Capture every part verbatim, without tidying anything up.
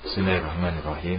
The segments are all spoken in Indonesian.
Bismillahirrahmanirrahim.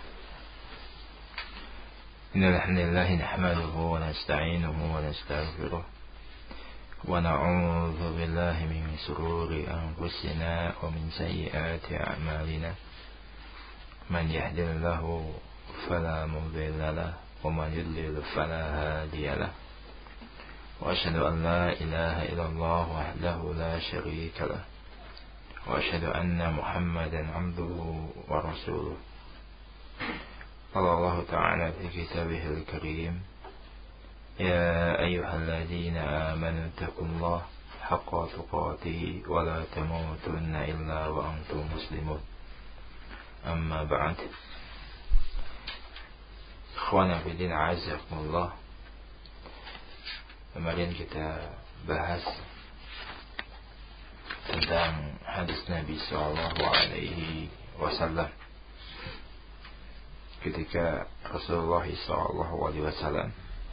Innal hamdalillah nahmaduhu wa nasta'inuhu wa nastaghfiruh wa na'udzu billahi min shururi anfusina wa min sayyiati a'malina. Man yahdihillahu fala mudilla lahu wa man yudlil fala hadiya lahu. Wa asyhadu an la ilaha illallah wahdahu la syarika lahu. وأشهد أن محمدا عبده ورسوله. قال الله تعالى في كتابه الكريم: يا أيها الذين آمنوا اتقوا الله حق تقاته ولا تموتن إلا وأنتم مسلمون. أما بعد. Ikhwana fillah a'azzakumullah. Kemarin kita bahas tentang hadis Nabi Sallallahu Alaihi Wasallam ketika Rasulullah Sallallahu Alaihi Wasallam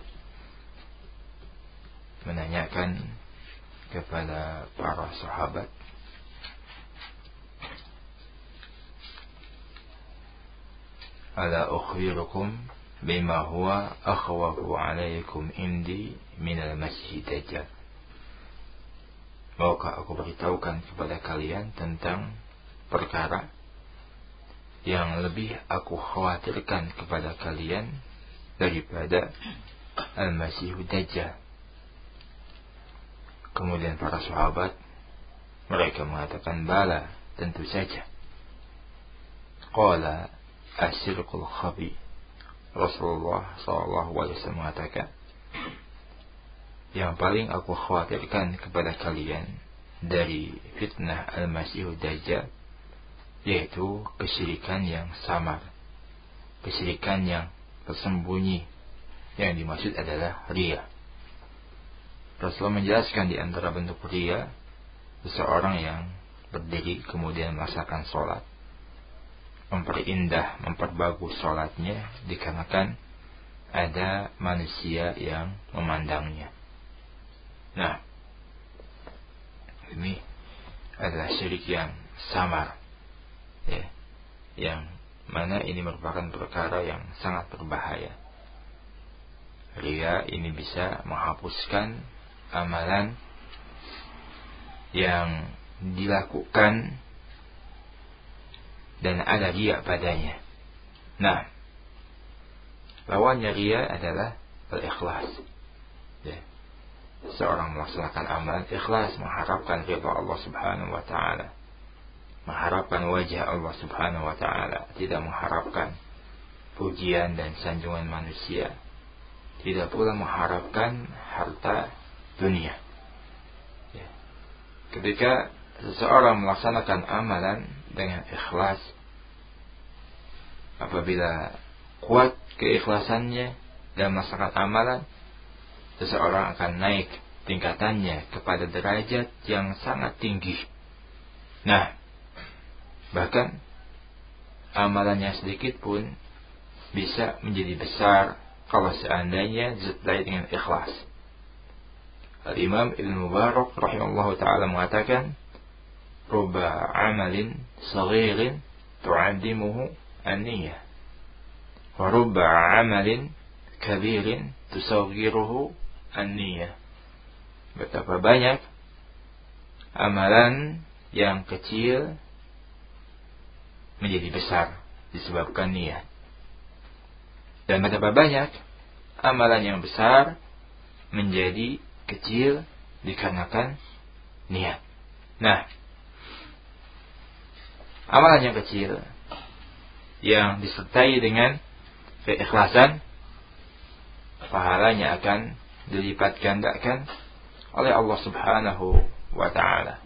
menanyakan kepada para sahabat, ala ukhbirukum bima huwa akhwafu alaikum indi minal masih dajjal. Maukah aku beritahukan kepada kalian tentang perkara yang lebih aku khawatirkan kepada kalian daripada Al-Masih Dajjal? Kemudian para sahabat mereka mengatakan, bala, tentu saja. Qala asyirkul khabi. Rasulullah sallallahu alaihi wasallam mengatakan, yang paling aku khawatirkan kepada kalian dari fitnah Al-Masih Dajjal yaitu kesyirikan yang samar, kesyirikan yang tersembunyi. Yang dimaksud adalah riya. Rasulullah menjelaskan di antara bentuk riya, seseorang yang berdiri kemudian melaksanakan sholat, memperindah, memperbagus sholatnya dikarenakan ada manusia yang memandangnya. Nah, ini adalah syirik yang samar, ya, yang mana ini merupakan perkara yang sangat berbahaya. Riya ini bisa menghapuskan amalan yang dilakukan dan ada riya padanya. Nah, lawannya riya adalah al-ikhlas, ya. Seorang melaksanakan amalan ikhlas, mengharapkan ridha Allah Subhanahu wa taala, mengharapkan wajah Allah Subhanahu wa taala, tidak mengharapkan pujian dan sanjungan manusia, tidak pula mengharapkan harta dunia. Ya. Ketika seseorang melaksanakan amalan dengan ikhlas, apabila kuat keikhlasannya dalam melaksanakan amalan, seseorang akan naik tingkatannya kepada derajat yang sangat tinggi. Nah, bahkan amalan yang sedikit pun bisa menjadi besar kalau seandainya disertai dengan ikhlas. Al-Imam Ibn Mubarak rahimahullah ta'ala mengatakan, Ruba amalin saghirin tu'addimuhu an-niyah, wa ruba amalin kabirin tusawgiruhu an-niyah. Betapa banyak amalan yang kecil menjadi besar disebabkan niat, dan betapa banyak amalan yang besar menjadi kecil dikarenakan niat. Nah, amalan yang kecil yang disertai dengan keikhlasan, pahalanya akan dilipat gandakan oleh Allah Subhanahu wa ta'ala.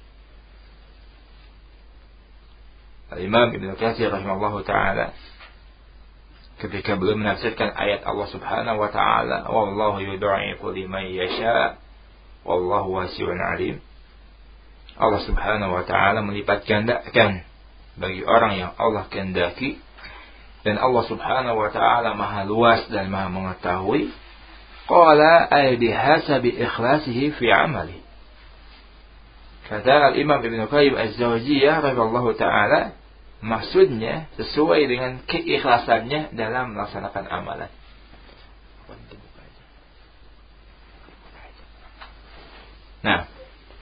Al-Imam Ibn Katsir rahimahullah ta'ala ketika belum menafsirkan ayat Allah Subhanahu wa ta'ala, wallahu yudha'ifu liman yasha wallahu wasi'un alim, Allah Subhanahu wa ta'ala melipat gandakan bagi orang yang Allah kehendaki, dan Allah Subhanahu wa ta'ala maha luas dan maha mengetahui. Qala ay bihasabi ikhlasihi fi amali. Kata Al-Imam Ibn Qayyim Az-Zawjiyah radhiyallahu ta'ala, maksudnya sesuai dengan keikhlasannya dalam melaksanakan amalan. Nah,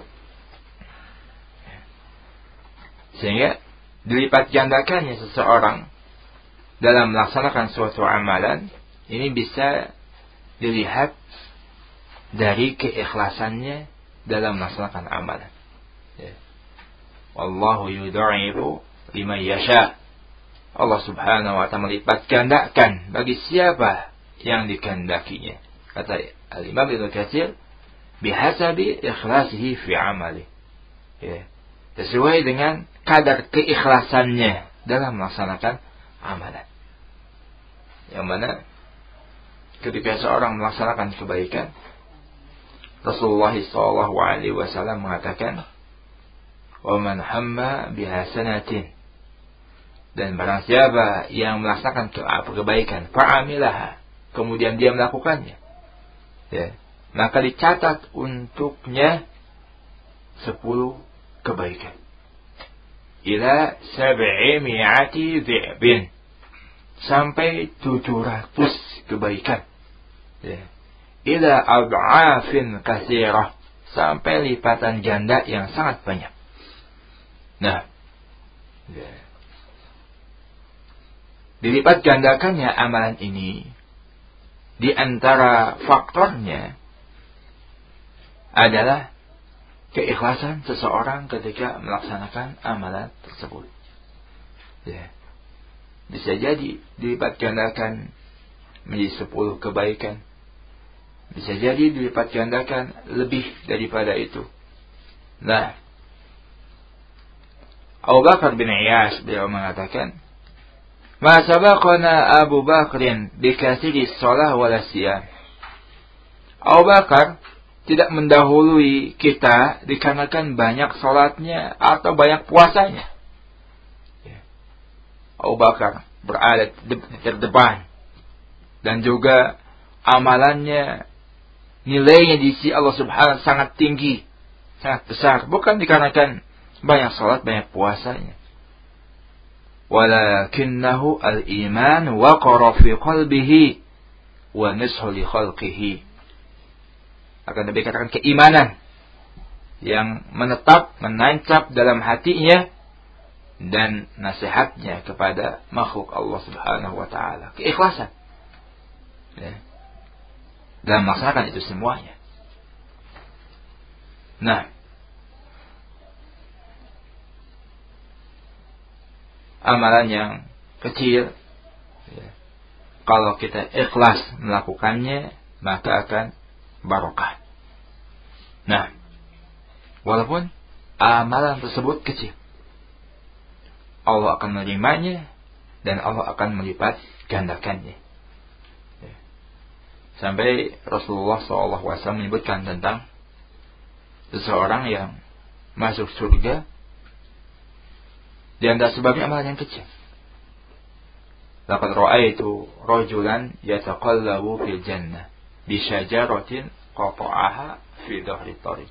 sehingga dilipat gandakannya seseorang dalam melaksanakan suatu amalan ini bisa dilihat dari keikhlasannya dalam melaksanakan amalan. Ya. Wallahu yudha'ifu liman yasha. Allah Subhanahu wa ta'ala melipat gandakan bagi siapa yang dikehendakinya. Kata Al-Imam Ibnu Katsir, bihasabi ikhlasihi fi amali. Ya. Sesuai dengan kadar keikhlasannya dalam melaksanakan amalan. Yang mana ketika seorang melaksanakan kebaikan, Rasulullah shallallahu alaihi wasallam mengatakan, "Wa man hamma bihasanatin." Dan barang siapa yang melaksanakan kebaikan, fa'amilaha, kemudian dia melakukannya, ya, maka dicatat untuknya sepuluh kebaikan. Ila sab'i mi'ati dhi'bin, sampai tujuh ratus kebaikan. Ya. Ila ad'afin katsirah, sampai lipatan ganda yang sangat banyak. Nah, ya. Dilipat gandakannya amalan ini, di antara faktornya adalah keikhlasan seseorang ketika melaksanakan amalan tersebut. Ya. Bisa jadi dilipat gandakan menjadi sepuluh kebaikan. Bisa jadi dilipat gandakan lebih daripada itu. Nah, Abu Bakar bin Iyas beliau mengatakan, "Ma sabaqana Abu Bakrin bikatsiri shalah wala siyam." Abu Bakar tidak mendahului kita dikarenakan banyak salatnya atau banyak puasanya. Abu Bakar berada di terdepan dan juga amalannya, nilainya di sisi Allah Subhanahu wa taala sangat tinggi, sangat besar, bukan dikarenakan banyak salat, banyak puasanya. Walakinnahu al-iman waqara fi qalbihi wa nishu li khalqihi. Akan lebih katakan keimanan yang menetap, menancap dalam hatinya, dan nasihatnya kepada makhluk Allah Subhanahu wa ta'ala. Keikhlasan. Ya. Dalam melaksanakan itu semuanya. Nah, amalan yang kecil, ya, kalau kita ikhlas melakukannya, maka akan barokah. Nah, walaupun amalan tersebut kecil, Allah akan menerimanya dan Allah akan melipat gandakannya. Ya. Sampai Rasulullah shallallahu alaihi wasallam menyebutkan tentang seseorang yang masuk surga di antara sebabnya amalan yang kecil. Laqad ra'aitu rajulan yataqallabu fil jannah bi syajaratin qata'aha fi dhahri tariq.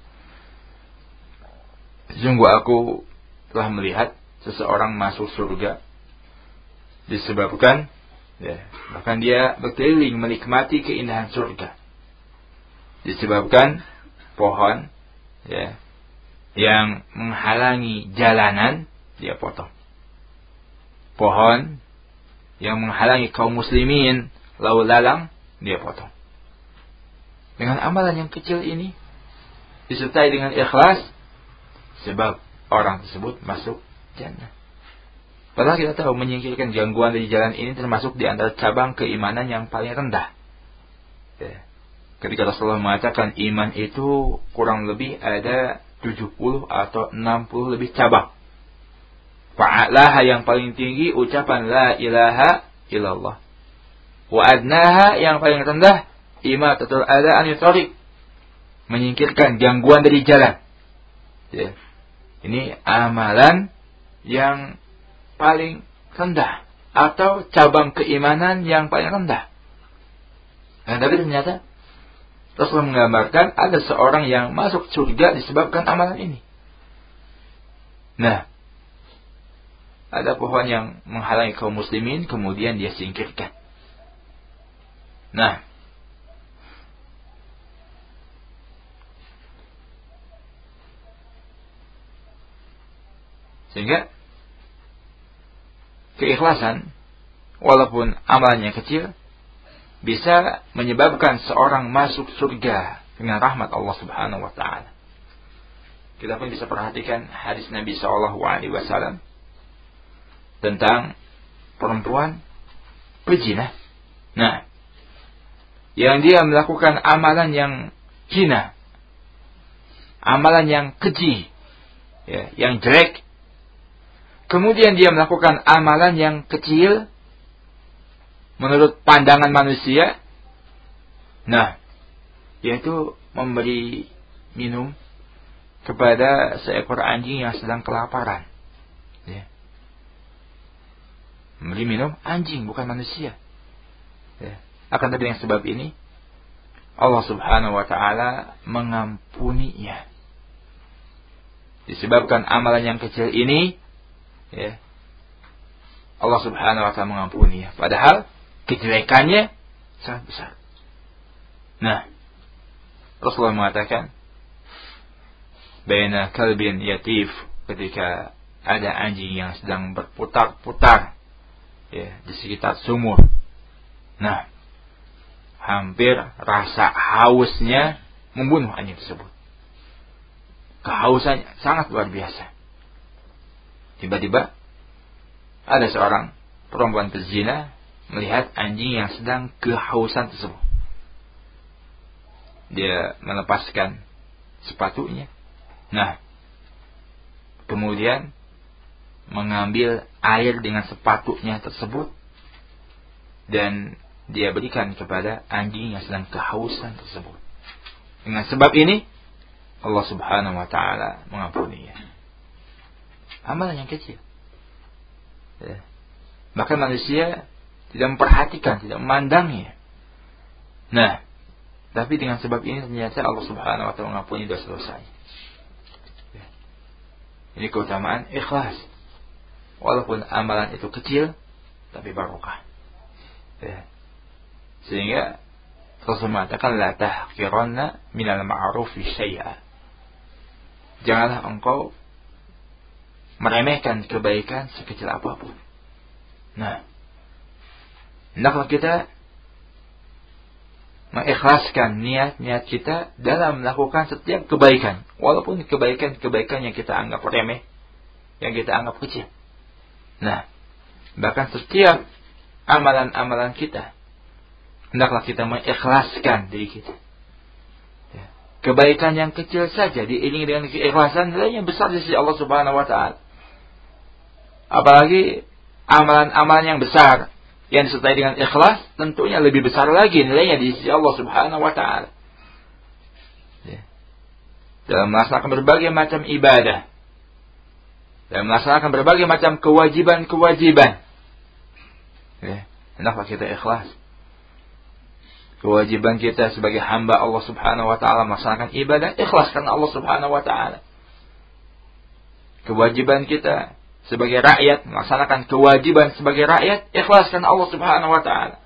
Sungguh aku telah melihat seseorang masuk surga disebabkan, ya, bahkan dia berkeliling menikmati keindahan surga disebabkan pohon, ya, yang menghalangi jalanan dia potong. Pohon yang menghalangi kaum muslimin lalu lalang dia potong. Dengan amalan yang kecil ini disertai dengan ikhlas, sebab orang tersebut masuk jannah. Padahal kita tahu menyingkirkan gangguan dari jalan ini termasuk di antara cabang keimanan yang paling rendah. Ya. Ketika Rasulullah mengatakan iman itu kurang lebih ada tujuh puluh atau enam puluh lebih cabang. Fa'alaha yang paling tinggi ucapan la ilaha illallah. Wa adnaha yang paling rendah imatatul adha anit thariq, menyingkirkan gangguan dari jalan. Ya. Ini amalan yang paling rendah atau cabang keimanan yang paling rendah. Nah, tapi ternyata Rasulullah menggambarkan ada seorang yang masuk surga disebabkan amalan ini. Nah, ada pohon yang menghalangi kaum muslimin, kemudian dia singkirkan. Nah, sehingga keikhlasan, walaupun amalannya kecil, bisa menyebabkan seorang masuk surga dengan rahmat Allah Subhanahu wa taala. Kita pun bisa perhatikan hadis Nabi sallallahu alaihi wasallam tentang perempuan pezina. Nah, yang dia melakukan amalan yang hina, amalan yang keji, ya, yang jelek, kemudian dia melakukan amalan yang kecil menurut pandangan manusia, nah, yaitu memberi minum kepada seekor anjing yang sedang kelaparan. Ya. Memberi minum anjing, bukan manusia. Ya. Akan tapi dengan sebab ini, Allah Subhanahu wa ta'ala mengampuninya. Disebabkan amalan yang kecil ini, ya, Allah Subhanahu wa ta'ala mengampuninya. Padahal kejelekannya sangat besar. Nah, Rasulullah mengatakan, baina kalbin yatif, ketika ada anjing yang sedang berputar-putar, ya, di sekitar sumur. Nah, hampir rasa hausnya membunuh anjing tersebut. Kehausannya sangat luar biasa. Tiba-tiba ada seorang perempuan pezina melihat anjing yang sedang kehausan tersebut. Dia melepaskan sepatunya. Nah, kemudian mengambil air dengan sepatunya tersebut dan dia berikan kepada anjing yang sedang kehausan tersebut. Dengan sebab ini Allah Subhanahu wa ta'ala mengampuninya. Amalan yang kecil, ya. Bahkan manusia tidak memperhatikan, tidak memandangnya. Nah, tapi dengan sebab ini ternyata Allah Subhanahu wa ta'ala mengampuni dosa-dosanya. Ya. Ini keutamaan ikhlas. Walaupun amalan itu kecil, tapi barokah. Ya. Sehingga Rasul mengatakan, la tahqiranna minal ma'rufi syai'a. Janganlah engkau meremehkan kebaikan sekecil apapun. Nah, hendaklah kita mengikhlaskan niat-niat kita dalam melakukan setiap kebaikan, walaupun kebaikan-kebaikan yang kita anggap remeh, yang kita anggap kecil. Nah, bahkan setiap amalan-amalan kita, hendaklah kita mengikhlaskan diri kita. Ya. Kebaikan yang kecil saja diiringi dengan keikhlasan, nilainya besar di sisi Allah Subhanahu wa ta'ala. Apalagi amalan-amalan yang besar yang disertai dengan ikhlas, tentunya lebih besar lagi nilainya di sisi Allah Subhanahu wa ta'ala. Ya. Dalam melaksanakan berbagai macam ibadah, dalam melaksanakan berbagai macam kewajiban-kewajiban, ya, hendaklah kita ikhlas. Kewajiban kita sebagai hamba Allah Subhanahu wa ta'ala melaksanakan ibadah, ikhlas karena Allah Subhanahu wa ta'ala. Kewajiban kita sebagai rakyat melaksanakan kewajiban sebagai rakyat, ikhlas karena Allah Subhanahu wa ta'ala.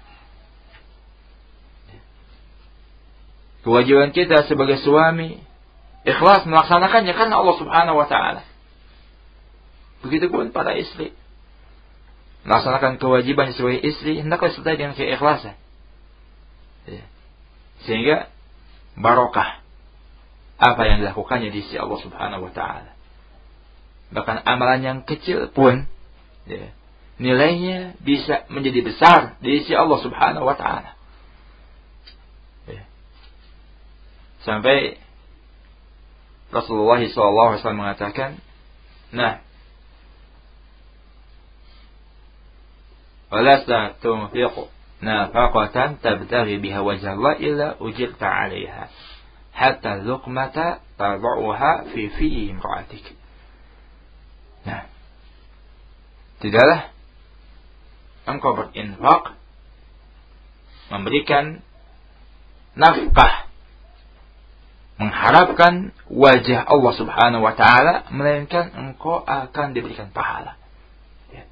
Kewajiban kita sebagai suami, ikhlas melaksanakannya karena Allah Subhanahu wa ta'ala. Begitupun para istri, melaksanakan kewajiban sebagai istri hendaklah sertai dengan keikhlasan. Ya. Sehingga barokah apa yang dilakukannya di sisi Allah Subhanahu wa ta'ala. Bahkan amalan yang kecil pun, ya, nilainya bisa menjadi besar di sisi Allah Subhanahu wa ta'ala. Ya. Sampai Rasulullah shallallahu alaihi wasallam mengatakan, nah, walasta tunfiqu nafaqatan tabtaghi biha wajha Allah illa ujirta 'alaiha hatta luqmata tad'uha fi fi imra'atik. Nah, tidaklah engkau berinfak, memberikan nafkah, mengharapkan wajah Allah Subhanahu wa ta'ala, melainkan engkau akan diberikan pahala. Ya.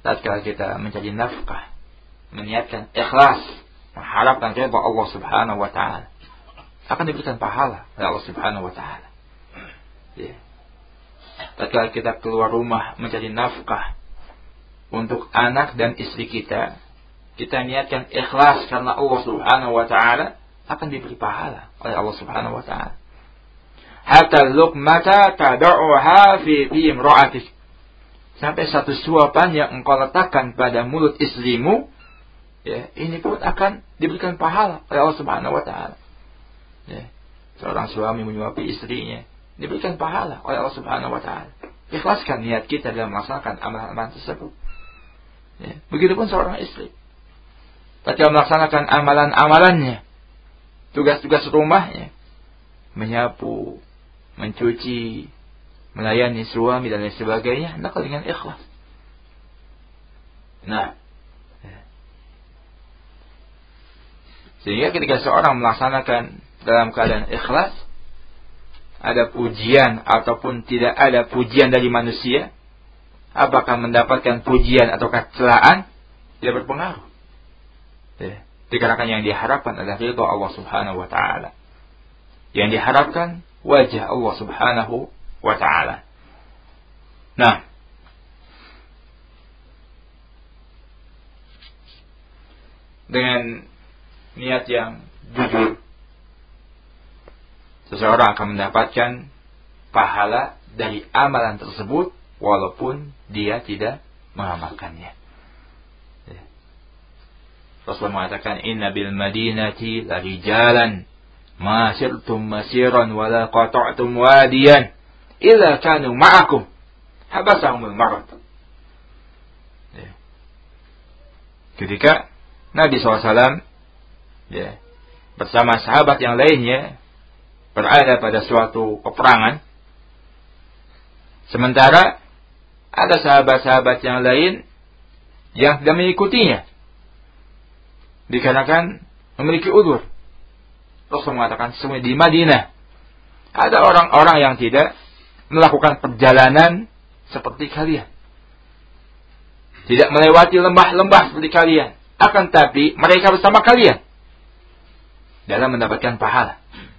tatkala kita mencari nafkah, meniatkan ikhlas, mengharapkan ridha Allah Subhanahu wa taala, akan diberikan pahala oleh Allah Subhanahu wa taala. Ya. Tatkala kita keluar rumah mencari nafkah untuk anak dan istri kita, kita niatkan ikhlas karena Allah Subhanahu wa taala, akan diberi pahala oleh Allah Subhanahu wa taala. Hatta luqmata tad'uha fi fi imra'atik. Sampai satu suapan yang engkau letakkan pada mulut istrimu, ya, ini pun akan diberikan pahala oleh Allah Subhanahu wa taala. Ya. Seorang suami menyuapi istrinya, diberikan pahala oleh Allah Subhanahu wa taala. Ikhlaskan niat kita dalam melaksanakan amalan-amalan tersebut. Ya. Begitupun seorang istri, ketika melaksanakan amalan-amalannya, tugas-tugas rumahnya, menyapu, mencuci, melayani suami dan lain sebagainya, hendaklah dengan ikhlas. Nah, sehingga ketika seorang melaksanakan dalam keadaan ikhlas, ada pujian ataupun tidak ada pujian dari manusia, apakah mendapatkan pujian atau celaan, tidak berpengaruh. Ya. Dikarenakan yang diharapkan adalah ridha Allah Subhanahu wa taala. Yang diharapkan wajah Allah Subhanahu wa ta'ala. Nah, dengan niat yang jujur, seseorang akan mendapatkan pahala dari amalan tersebut walaupun dia tidak mengamalkannya. Rasulullah mengatakan, inna bil madinati la rijalan ma sirtum masiran wa la qata'tum wadiyan illa kanu ma'akum habasahumul marad. Ya. Ketika Nabi shallallahu alaihi wasallam ya, bersama sahabat yang lainnya berada pada suatu peperangan, sementara ada sahabat-sahabat yang lain yang tidak mengikutinya dikarenakan memiliki udzur. Rasul mengatakan, semua di Madinah ada orang-orang yang tidak melakukan perjalanan seperti kalian, tidak melewati lembah-lembah seperti kalian, akan tapi mereka bersama kalian dalam mendapatkan pahala.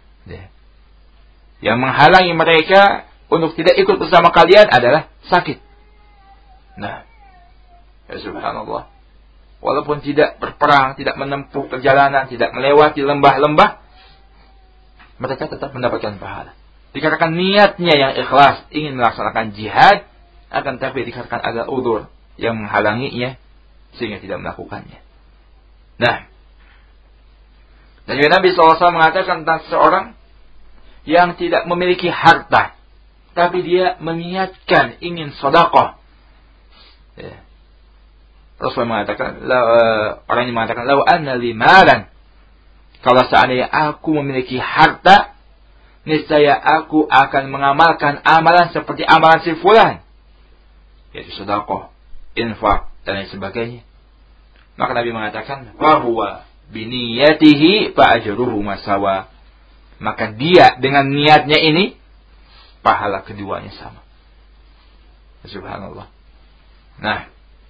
Yang menghalangi mereka untuk tidak ikut bersama kalian adalah sakit. Nah, ya subhanallah, walaupun tidak berperang, tidak menempuh perjalanan, tidak melewati lembah-lembah, mereka tetap mendapatkan pahala. Dikarenakan niatnya yang ikhlas, ingin melaksanakan jihad, akan tapi dikarenakan ada udzur yang menghalanginya, sehingga tidak melakukannya. Nah, dan Nabi shallallahu alaihi wasallam mengatakan tentang seorang yang tidak memiliki harta, tapi dia meniatkan ingin sedekah. Ya. Rasulullah mengatakan, orang ini mengatakan, lau anna li malan, kalau seandainya aku memiliki harta, niscaya aku akan mengamalkan amalan seperti amalan si fulan, yaitu sedekah, infak dan lain sebagainya. Maka Nabi mengatakan, wa huwa biniyatihi fa ajruhu masawa. Maka dia dengan niatnya ini, pahala keduanya sama. Subhanallah. Nah,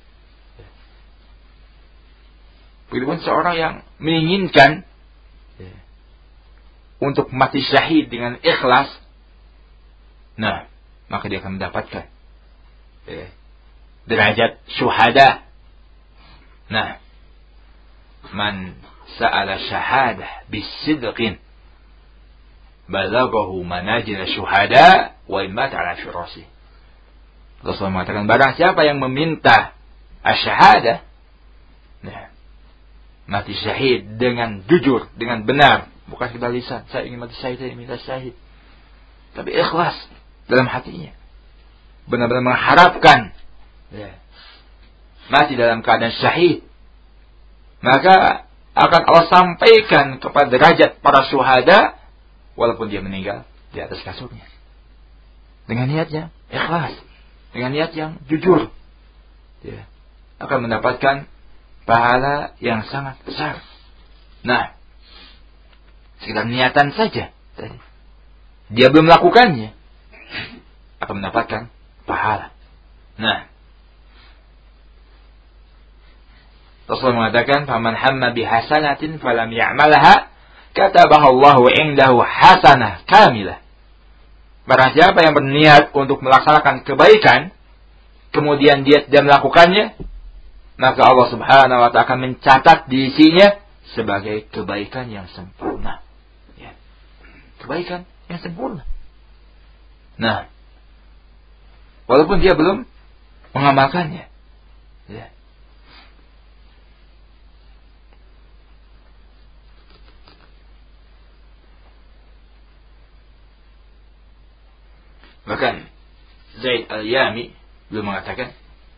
begitupun seorang yang menginginkan untuk mati syahid dengan ikhlas, nah, maka dia akan mendapatkan eh, derajat syuhada. Nah, man sa'ala syahadah bisidqin balaghahu manajil syuhada wa immat ala firasi. Rasulullah mengatakan, barang siapa yang meminta asyhadah, nah, mati syahid dengan jujur, dengan benar, bukan sekedar lisan, saya ingin mati syahid, saya ingin mati syahid, tapi ikhlas dalam hatinya, benar-benar mengharapkan ya, mati dalam keadaan syahid, maka akan Allah sampaikan kepada derajat para syuhada walaupun dia meninggal di atas kasurnya, dengan niatnya ikhlas, dengan niat yang jujur, ya, akan mendapatkan pahala yang sangat besar. Nah, sekedar niatan saja tadi, dia belum melakukannya, akan mendapatkan pahala. Nah, Rasulullah mengatakan, "Faman hamma bihasanatin falam ya'malha, katabaha Allahu 'indahu hasanah kamilah." Barang siapa yang berniat untuk melaksanakan kebaikan, kemudian dia tidak melakukannya, maka Allah Subhanahu wa ta'ala akan mencatat di isinya sebagai kebaikan yang sempurna. Ya. Kebaikan yang sempurna. Nah, walaupun dia belum mengamalkannya. Ya. Bahkan Zaid al-Yami belum mengatakan,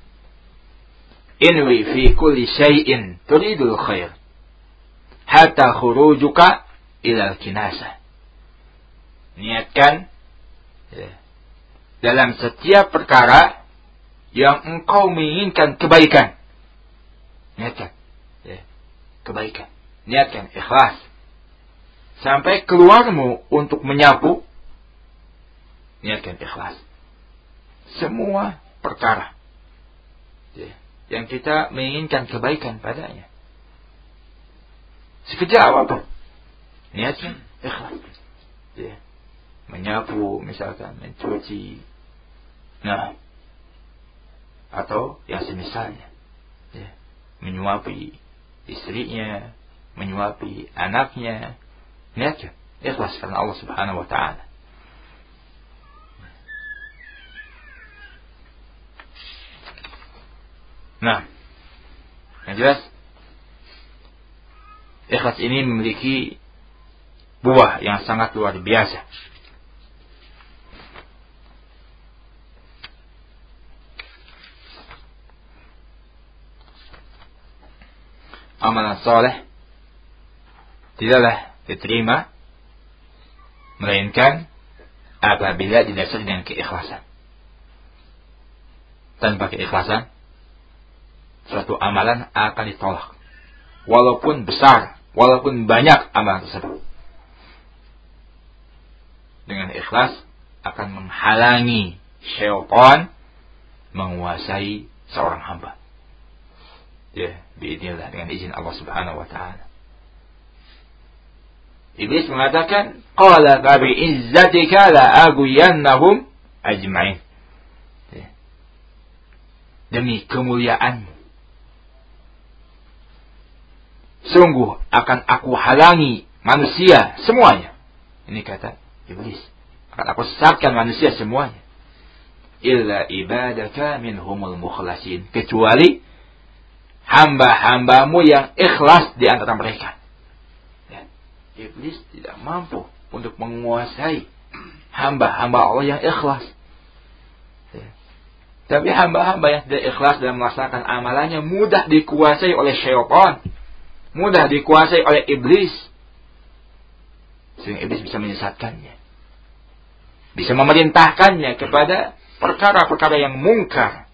"Inwi fi kulli syai'in turidul khair hatta khurujuka ila al-kinasah." Niatkan ya, dalam setiap perkara yang engkau menginginkan kebaikan. Niatkan ya, kebaikan. Niatkan ikhlas. Sampai keluarmu untuk menyapu, niatkan ikhlas. Semua perkara ya, yang kita menginginkan kebaikan padanya, sekejap apapun, niatkan ikhlas. Ya. Menyapu misalkan, mencuci, nah, atau yang semisalnya, ya. Menyuapi istrinya, menyuapi anaknya, niatkan ikhlas karena Allah Subhanahu wa ta'ala. Nah, yang jelas ikhlas ini memiliki buah yang sangat luar biasa. Amalan soleh tidaklah diterima melainkan apabila didasari dengan keikhlasan. Tanpa keikhlasan, suatu amalan akan ditolak, walaupun besar, walaupun banyak amalan tersebut. Dengan ikhlas akan menghalangi syaitan menguasai seorang hamba. Ya, biidznillah, dengan izin Allah Subhanahu wa ta'ala. Iblis mengatakan, "Qala fa bi izzatika la aghwiyannahum ajma'in." Ya. Demi kemuliaanmu, sungguh akan aku halangi manusia semuanya. Ini kata Iblis. Akan aku sesatkan manusia semuanya. Illa ibadaka minhumul mukhlasin. Kecuali hamba-hambamu yang ikhlas di antara mereka. Ya. Iblis tidak mampu untuk menguasai hamba-hamba Allah yang ikhlas. Ya. Tapi hamba-hamba yang tidak ikhlas dalam melaksanakan amalannya mudah dikuasai oleh syaitan, mudah dikuasai oleh iblis, sehingga iblis bisa menyesatkannya, bisa memerintahkannya kepada perkara-perkara yang mungkar.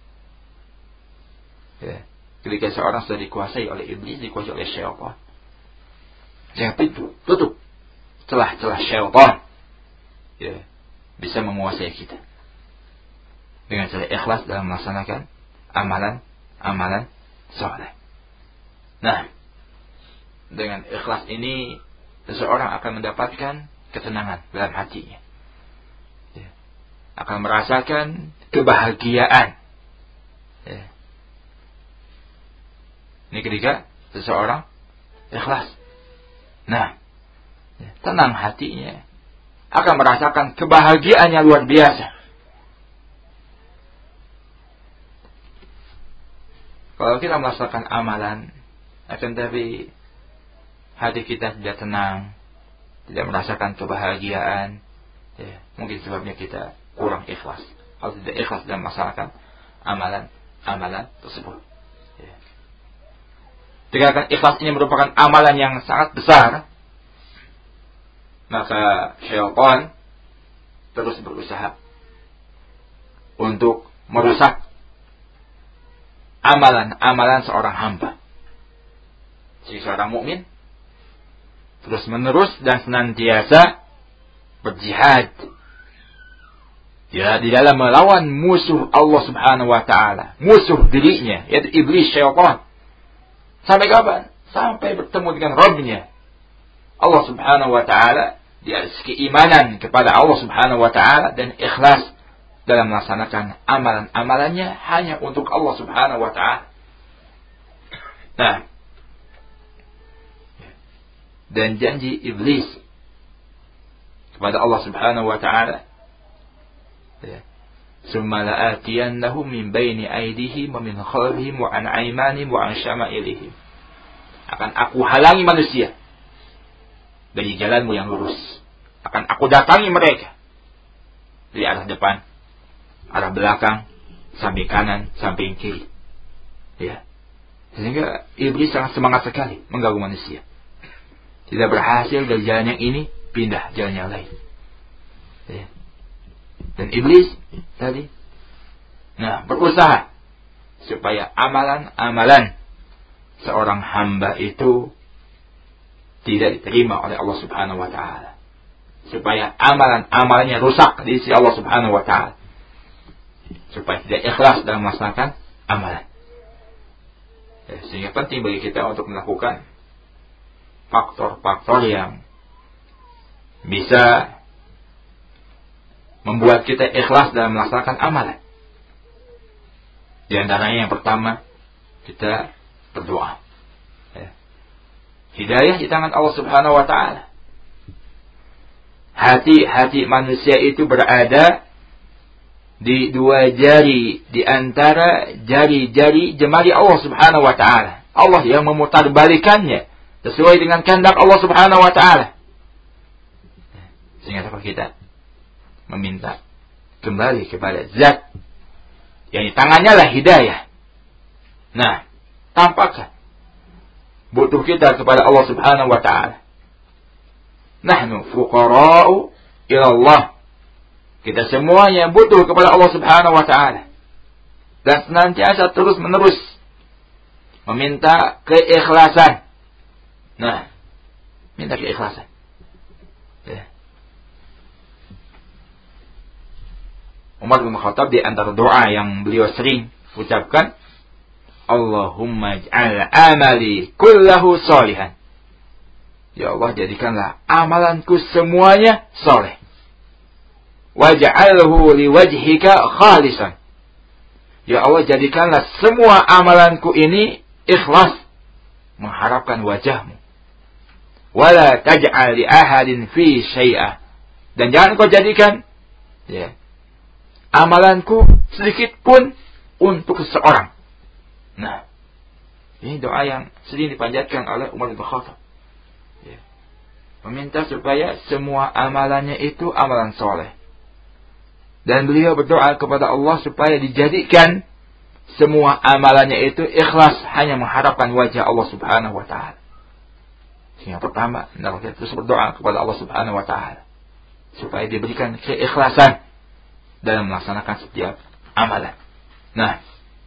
Ya. Ketika seorang sudah dikuasai oleh iblis, dikuasai oleh syaitan, jangan pintu tutup celah-celah syaitan, ya, bisa menguasai kita dengan cara ikhlas dalam melaksanakan amalan-amalan saleh. Nah, dengan ikhlas ini seseorang akan mendapatkan ketenangan dalam hatinya, ya, akan merasakan kebahagiaan. Ya. Ini ketika seseorang ikhlas. Nah, tenang hatinya, akan merasakan kebahagiaan yang luar biasa. Kalau kita melaksanakan amalan, akan tapi hati kita tidak tenang, tidak merasakan kebahagiaan, ya, mungkin sebabnya kita kurang ikhlas, atau tidak ikhlas dalam melaksanakan amalan-amalan tersebut. Ya. Dikarenakan ikhlas ini merupakan amalan yang sangat besar, maka syaitan terus berusaha untuk merusak amalan-amalan seorang hamba. Jadi seorang mukmin terus menerus dan senantiasa berjihad ya, di dalam melawan musuh Allah Subhanahu wa ta'ala, musuh dirinya, yaitu iblis, syaitan. Sampai kapan? Sampai bertemu dengan Rabb-Nya. Allah Subhanahu wa ta'ala, di atas keimanan kepada Allah Subhanahu wa ta'ala dan ikhlas dalam melaksanakan amalan-amalannya hanya untuk Allah Subhanahu wa ta'ala. Nah, dan janji iblis kepada Allah Subhanahu wa ta'ala, ya, summa la'atiyannahum min baini aydihim wa min khalfihim wa an aymanihim wa an syama'ilihim. Akan aku halangi manusia dari jalanmu yang lurus. Akan aku datangi mereka dari arah depan, arah belakang, samping kanan, samping kiri. Ya. Sehingga iblis sangat semangat sekali mengganggu manusia. Tidak berhasil dari jalan yang ini, pindah jalan yang lain. Ya. Dan iblis tadi, nah, berusaha supaya amalan-amalan seorang hamba itu tidak diterima oleh Allah Subhanahu wa ta'ala. Supaya amalan-amalannya rusak di sisi Allah Subhanahu wa ta'ala. Supaya tidak ikhlas dalam melaksanakan amalan. Ya, sehingga penting bagi kita untuk melakukan faktor-faktor yang bisa membuat kita ikhlas dalam melaksanakan amalan. Di antaranya yang pertama, kita berdoa. Ya. Hidayah di tangan Allah Subhanahu wa ta'ala. Hati-hati manusia itu berada di dua jari, di antara jari-jari jemari Allah Subhanahu wa ta'ala. Allah yang memutarbalikannya sesuai dengan kehendak Allah Subhanahu wa ta'ala. Sehingga dapat kita meminta kembali kepada zat yang di tangannya lah hidayah. Nah, tampakkan butuh kita kepada Allah Subhanahu wa ta'ala. Nahnu fuqara'u ila Allah. Kita semuanya butuh kepada Allah Subhanahu wa ta'ala. Dan senantiasa terus menerus meminta keikhlasan. Nah, minta keikhlasan. Ya. Umar bin Khattab di antara doa yang beliau sering ucapkan, Allahumma ij'al amali kullahu sholihan. Ya Allah, jadikanlah amalanku semuanya soleh. Waj'alhu liwajhika khalisan. Ya Allah, jadikanlah semua amalanku ini ikhlas mengharapkan wajahmu. Wala taj'al li ahadin fi syai'ah. Dan jangan kau jadikan ya, amalanku sedikit pun untuk seseorang. Nah, ini doa yang sering dipanjatkan oleh Umar bin Khattab. Ya. Meminta supaya semua amalannya itu amalan soleh. Dan beliau berdoa kepada Allah supaya dijadikan semua amalannya itu ikhlas hanya mengharapkan wajah Allah Subhanahu wa ta'ala. Yang pertama, kita terus berdoa kepada Allah Subhanahu wa ta'ala supaya diberikan keikhlasan dalam melaksanakan setiap amalan. Nah,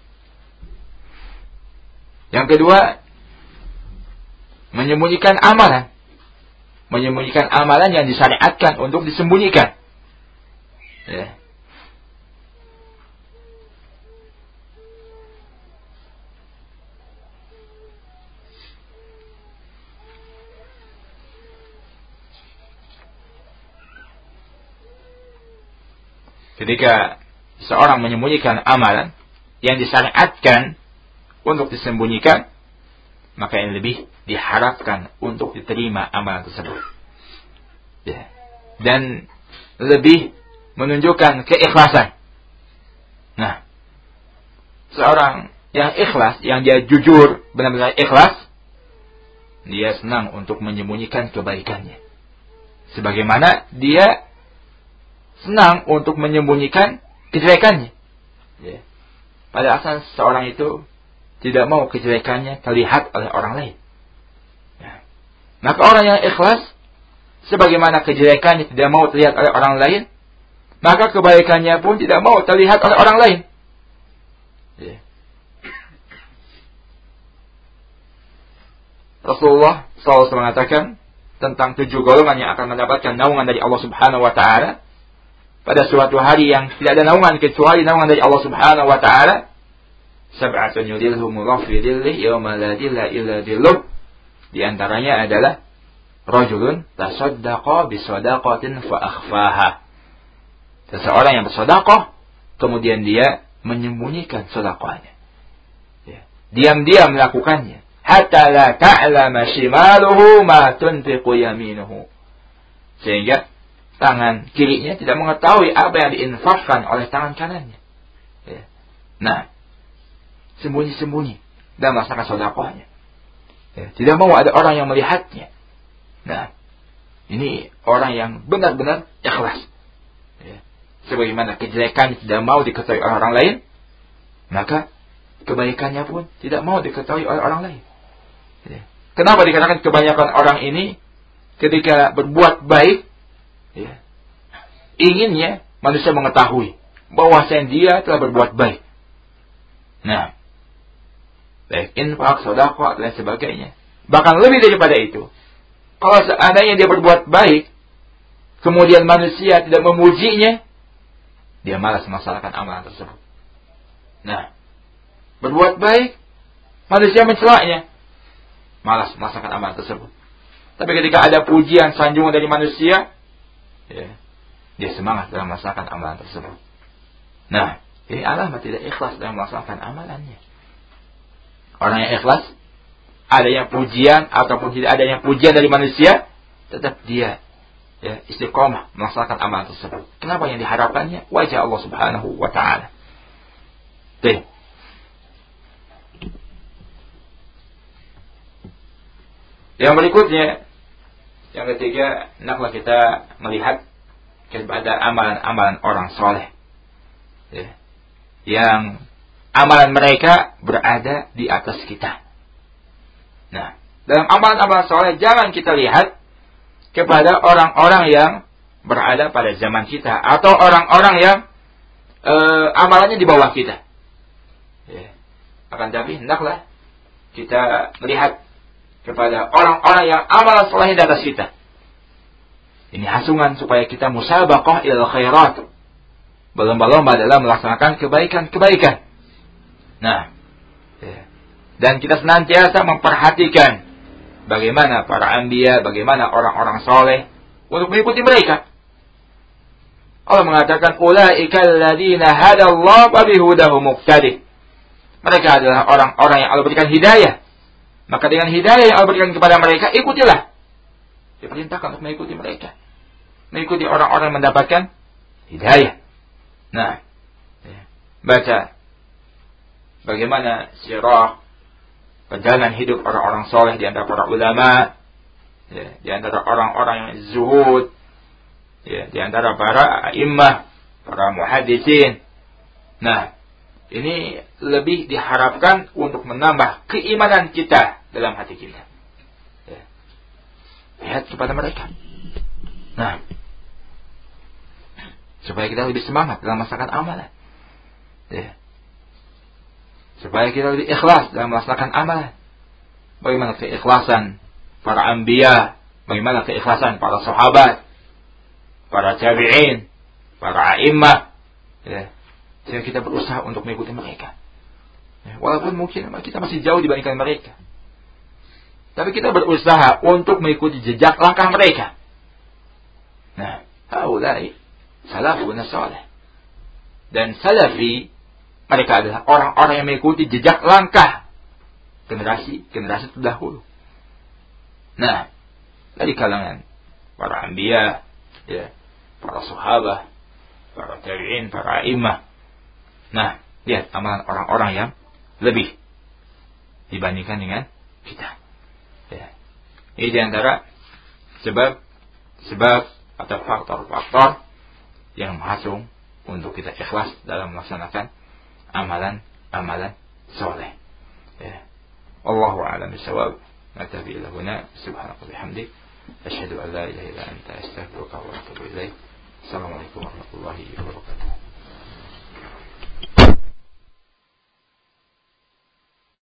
yang kedua, menyembunyikan amalan. Menyembunyikan amalan yang disyariatkan untuk disembunyikan. Ya. Ketika seorang menyembunyikan amalan yang disyariatkan untuk disembunyikan, maka yang lebih diharapkan untuk diterima amalan tersebut. Ya. Dan lebih menunjukkan keikhlasan. Nah, seorang yang ikhlas, yang dia jujur, benar-benar ikhlas, dia senang untuk menyembunyikan kebaikannya. Sebagaimana dia senang untuk menyembunyikan kejelekannya. Ya. Pada asal seorang itu tidak mau kejelekannya terlihat oleh orang lain. Ya. Maka orang yang ikhlas, sebagaimana kejelekannya tidak mau terlihat oleh orang lain, maka kebaikannya pun tidak mau terlihat oleh orang lain. Ya. Rasulullah shallallahu alaihi wasallam mengatakan tentang tujuh golongan yang akan mendapatkan naungan dari Allah Subhanahu wa ta'ala pada suatu hari yang tidak ada naungan kecuali naungan dari Allah Subhanahu wa ta'ala. Sab'atun yudhilhumullahu fi dhillihi yawma la dhilla illa dhilluh. Di antaranya adalah rajulun tasaddaqa bi shadaqatin fa akhfaha. Seseorang yang bersedekah kemudian dia menyembunyikan sedekahnya. Ya. Diam-diam melakukannya. Hatta la ta'lama shimaluhu ma tunfiqu yaminuhu. Sehingga tangan kirinya tidak mengetahui apa yang diinfakkan oleh tangan kanannya. Ya. Nah, sembunyi-sembunyi dalam melaksanakan sedekahnya. Ya. Tidak mau ada orang yang melihatnya. Nah, ini orang yang benar-benar ikhlas. Ya. Sebagaimana kejelekannya tidak mau diketahui oleh orang lain, maka kebaikannya pun tidak mau diketahui oleh orang lain. Ya. Kenapa dikatakan kebanyakan orang ini ketika berbuat baik, ya, inginnya manusia mengetahui bahwasanya dia telah berbuat baik. Nah, baik infak, sedekah dan sebagainya. Bahkan lebih daripada itu, kalau seandainya dia berbuat baik, kemudian manusia tidak memujinya, dia malas melaksanakan amalan tersebut. Nah, berbuat baik, manusia mencelaknya, malas melaksanakan amalan tersebut. Tapi ketika ada pujian, sanjungan dari manusia, ya, dia semangat dalam melaksanakan amalan tersebut. Nah, ini alamat tidak ikhlas dalam melaksanakan amalannya. Orang yang ikhlas, adanya pujian ataupun tidak adanya pujian dari manusia, tetap dia, ya, istiqomah melaksanakan amalan tersebut. Kenapa yang diharapkannya? Wajah Allah Subhanahu wa taala. Tuh. Yang berikutnya, yang ketiga, hendaklah kita melihat kepada amalan-amalan orang soleh, ya, yang amalan mereka berada di atas kita. Nah, dalam amalan-amalan soleh jangan kita lihat kepada orang-orang yang berada pada zaman kita atau orang-orang yang e, amalannya di bawah kita. Ya. Akan tapi hendaklah kita melihat kepada orang-orang yang amalan soleh di atas kita. Ini hasungan supaya kita musabaqah ilal khairat, berlomba-lomba dalam melaksanakan kebaikan-kebaikan. Nah, ya. Dan kita senantiasa memperhatikan bagaimana para anbiya, bagaimana orang-orang soleh untuk mengikuti mereka. Allah mengatakan, ulaikal ladzina hadallahu wa bihudahu muqtadi. Mereka adalah orang-orang yang Allah berikan hidayah. Maka dengan hidayah yang Allah berikan kepada mereka, ikutilah. Diperintahkan untuk mengikuti mereka. Mengikuti orang-orang yang mendapatkan hidayah. Nah, ya. Baca bagaimana sirah perjalanan hidup orang-orang soleh di antara para ulama, ya, di antara orang-orang yang zuhud, ya, di antara para a'immah, para muhaddisin. Nah, ini lebih diharapkan untuk menambah keimanan kita dalam hati kita. Ya. Lihat kepada mereka. Nah, supaya kita lebih semangat dalam melaksanakan amalan. Ya. Supaya kita lebih ikhlas dalam melaksanakan amalan. Bagaimana keikhlasan para anbiya, bagaimana keikhlasan para sahabat, para tabi'in, para a'immah. Ya. Sehingga kita berusaha untuk mengikuti mereka. Ya, walaupun mungkin kita masih jauh dibandingkan mereka. Tapi kita berusaha untuk mengikuti jejak langkah mereka. Nah, haulai salafun salih. Dan salafi, mereka adalah orang-orang yang mengikuti jejak langkah generasi-generasi terdahulu. Nah, dari kalangan para anbiya, ya, para sahabat, para tabi'in, para a'immah. Nah, lihat amalan orang-orang yang lebih dibandingkan dengan kita. Ya. Ini diantara sebab sebab atau faktor-faktor yang menghasung untuk kita ikhlas dalam melaksanakan amalan-amalan soleh. Ya. Wallahu a'lam bishawab. Naktafi ila huna. Subhanaka bihamdik. Asyhadu an la ilaha illa anta astaghfiruka wa atubu ilaik. Assalamualaikum warahmatullahi wabarakatuh.